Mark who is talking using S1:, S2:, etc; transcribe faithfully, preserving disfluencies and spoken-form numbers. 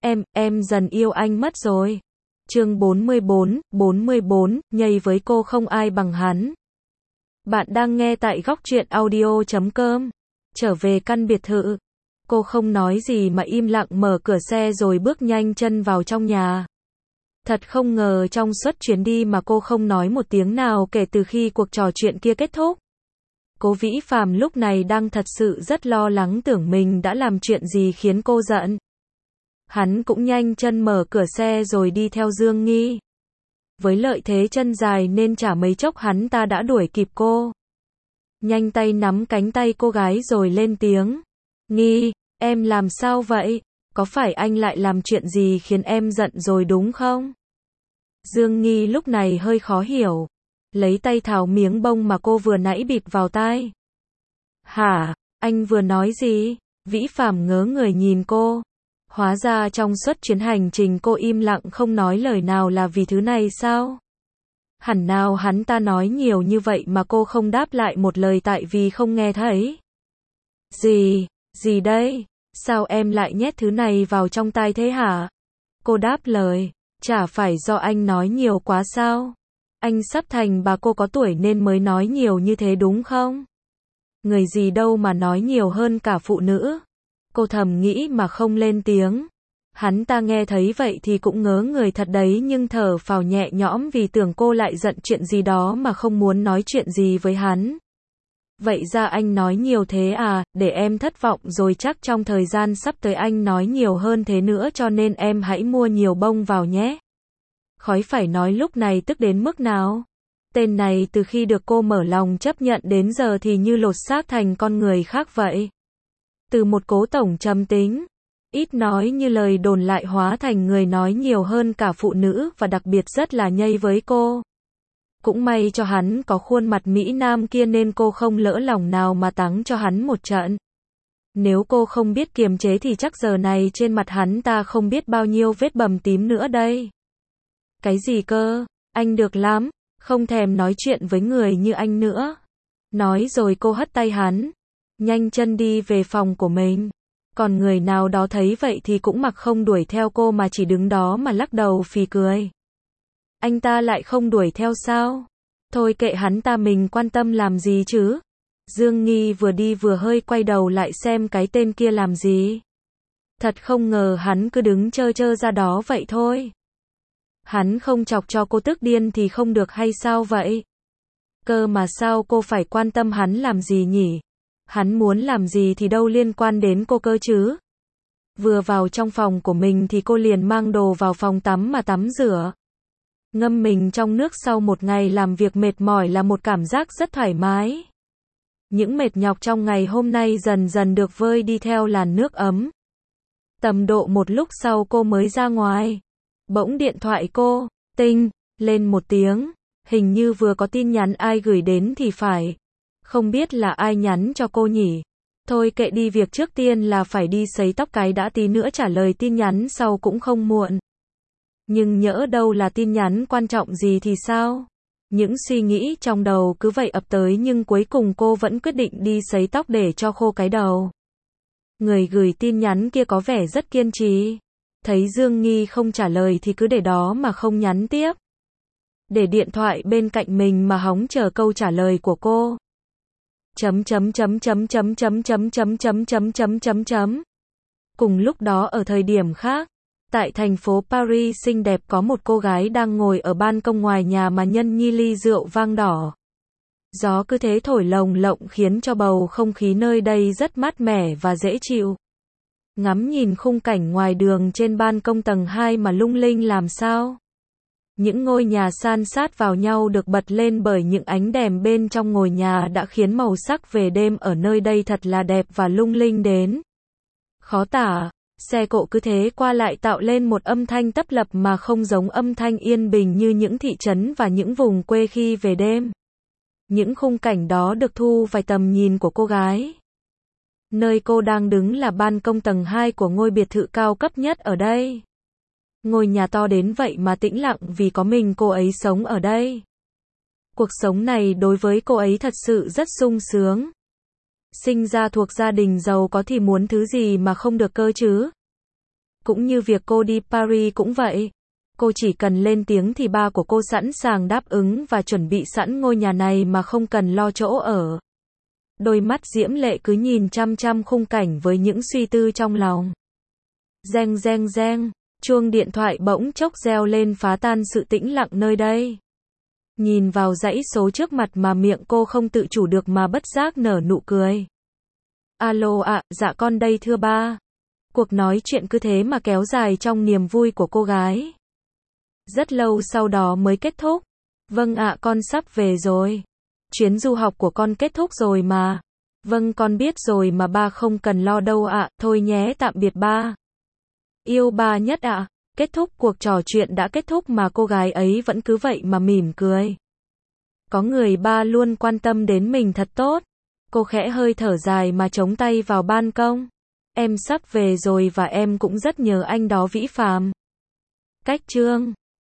S1: Em, em dần yêu anh mất rồi. Chương bốn mươi bốn, bốn mươi bốn, nhây với cô không ai bằng hắn. Bạn đang nghe tại góc truyện audio chấm com. Trở về căn biệt thự. Cô không nói gì mà im lặng mở cửa xe rồi bước nhanh chân vào trong nhà. Thật không ngờ trong suốt chuyến đi mà cô không nói một tiếng nào kể từ khi cuộc trò chuyện kia kết thúc. Cố Vĩ Phàm lúc này đang thật sự rất lo lắng tưởng mình đã làm chuyện gì khiến cô giận. Hắn cũng nhanh chân mở cửa xe rồi đi theo Dương Nghi. Với lợi thế chân dài nên chả mấy chốc hắn ta đã đuổi kịp cô. Nhanh tay nắm cánh tay cô gái rồi lên tiếng. Nghi, em làm sao vậy? Có phải anh lại làm chuyện gì khiến em giận rồi đúng không? Dương Nghi lúc này hơi khó hiểu. Lấy tay tháo miếng bông mà cô vừa nãy bịt vào tai. Hả? Anh vừa nói gì? Vĩ Phàm ngớ người nhìn cô. Hóa ra trong suốt chuyến hành trình cô im lặng không nói lời nào là vì thứ này sao? Hẳn nào hắn ta nói nhiều như vậy mà cô không đáp lại một lời tại vì không nghe thấy. Gì? Gì đây? Sao em lại nhét thứ này vào trong tai thế hả? Cô đáp lời. Chả phải do anh nói nhiều quá sao? Anh sắp thành bà cô có tuổi nên mới nói nhiều như thế đúng không? Người gì đâu mà nói nhiều hơn cả phụ nữ. Cô thầm nghĩ mà không lên tiếng. Hắn ta nghe thấy vậy thì cũng ngớ người thật đấy nhưng thở phào nhẹ nhõm vì tưởng cô lại giận chuyện gì đó mà không muốn nói chuyện gì với hắn. Vậy ra anh nói nhiều thế à, để em thất vọng rồi chắc trong thời gian sắp tới anh nói nhiều hơn thế nữa cho nên em hãy mua nhiều bông vào nhé. Khói phải nói lúc này tức đến mức nào. Tên này từ khi được cô mở lòng chấp nhận đến giờ thì như lột xác thành con người khác vậy. Từ một cố tổng trầm tính, ít nói như lời đồn lại hóa thành người nói nhiều hơn cả phụ nữ và đặc biệt rất là nhây với cô. Cũng may cho hắn có khuôn mặt Mỹ Nam kia nên cô không lỡ lòng nào mà tắng cho hắn một trận. Nếu cô không biết kiềm chế thì chắc giờ này trên mặt hắn ta không biết bao nhiêu vết bầm tím nữa đây. Cái gì cơ? Anh được lắm, không thèm nói chuyện với người như anh nữa. Nói rồi cô hất tay hắn, nhanh chân đi về phòng của mình. Còn người nào đó thấy vậy thì cũng mặc không đuổi theo cô mà chỉ đứng đó mà lắc đầu phì cười. Anh ta lại không đuổi theo sao? Thôi kệ hắn ta, mình quan tâm làm gì chứ? Dương Nghi vừa đi vừa hơi quay đầu lại xem cái tên kia làm gì. Thật không ngờ hắn cứ đứng chơ chơ ra đó vậy thôi. Hắn không chọc cho cô tức điên thì không được hay sao vậy? Cơ mà sao cô phải quan tâm hắn làm gì nhỉ? Hắn muốn làm gì thì đâu liên quan đến cô cơ chứ? Vừa vào trong phòng của mình thì cô liền mang đồ vào phòng tắm mà tắm rửa. Ngâm mình trong nước sau một ngày làm việc mệt mỏi là một cảm giác rất thoải mái. Những mệt nhọc trong ngày hôm nay dần dần được vơi đi theo làn nước ấm. Tầm độ một lúc sau cô mới ra ngoài. Bỗng điện thoại cô, tinh, lên một tiếng. Hình như vừa có tin nhắn ai gửi đến thì phải. Không biết là ai nhắn cho cô nhỉ? Thôi kệ đi, việc trước tiên là phải đi sấy tóc cái đã, tí nữa trả lời tin nhắn sau cũng không muộn. Nhưng nhỡ đâu là tin nhắn quan trọng gì thì sao? Những suy nghĩ trong đầu cứ vậy ập tới nhưng cuối cùng cô vẫn quyết định đi sấy tóc để cho khô cái đầu. Người gửi tin nhắn kia có vẻ rất kiên trì. Thấy Dương Nghi không trả lời thì cứ để đó mà không nhắn tiếp. Để điện thoại bên cạnh mình mà hóng chờ câu trả lời của cô. Chấm chấm chấm chấm chấm chấm chấm chấm chấm chấm chấm chấm chấm. Cùng lúc đó ở thời điểm khác, tại thành phố Paris xinh đẹp có một cô gái đang ngồi ở ban công ngoài nhà mà nhân nhi ly rượu vang đỏ. Gió cứ thế thổi lồng lộng khiến cho bầu không khí nơi đây rất mát mẻ và dễ chịu. Ngắm nhìn khung cảnh ngoài đường trên ban công tầng hai mà lung linh làm sao. Những ngôi nhà san sát vào nhau được bật lên bởi những ánh đèn bên trong ngôi nhà đã khiến màu sắc về đêm ở nơi đây thật là đẹp và lung linh đến khó tả. Xe cộ cứ thế qua lại tạo lên một âm thanh tấp lập mà không giống âm thanh yên bình như những thị trấn và những vùng quê khi về đêm. Những khung cảnh đó được thu vào tầm nhìn của cô gái. Nơi cô đang đứng là ban công tầng hai của ngôi biệt thự cao cấp nhất ở đây. Ngôi nhà to đến vậy mà tĩnh lặng vì có mình cô ấy sống ở đây. Cuộc sống này đối với cô ấy thật sự rất sung sướng. Sinh ra thuộc gia đình giàu có thì muốn thứ gì mà không được cơ chứ? Cũng như việc cô đi Paris cũng vậy. Cô chỉ cần lên tiếng thì ba của cô sẵn sàng đáp ứng và chuẩn bị sẵn ngôi nhà này mà không cần lo chỗ ở. Đôi mắt diễm lệ cứ nhìn chăm chăm khung cảnh với những suy tư trong lòng. Reng reng reng, chuông điện thoại bỗng chốc reo lên phá tan sự tĩnh lặng nơi đây. Nhìn vào dãy số trước mặt mà miệng cô không tự chủ được mà bất giác nở nụ cười. Alo ạ, à, dạ con đây thưa ba. Cuộc nói chuyện cứ thế mà kéo dài trong niềm vui của cô gái. Rất lâu sau đó mới kết thúc. Vâng ạ, à, con sắp về rồi. Chuyến du học của con kết thúc rồi mà. Vâng con biết rồi mà ba không cần lo đâu ạ, à, thôi nhé tạm biệt ba. Yêu ba nhất ạ. À. Kết thúc cuộc trò chuyện đã kết thúc mà cô gái ấy vẫn cứ vậy mà mỉm cười. Có người ba luôn quan tâm đến mình thật tốt. Cô khẽ hơi thở dài mà chống tay vào ban công. Em sắp về rồi và em cũng rất nhớ anh đó Vĩ Phạm. Cách chương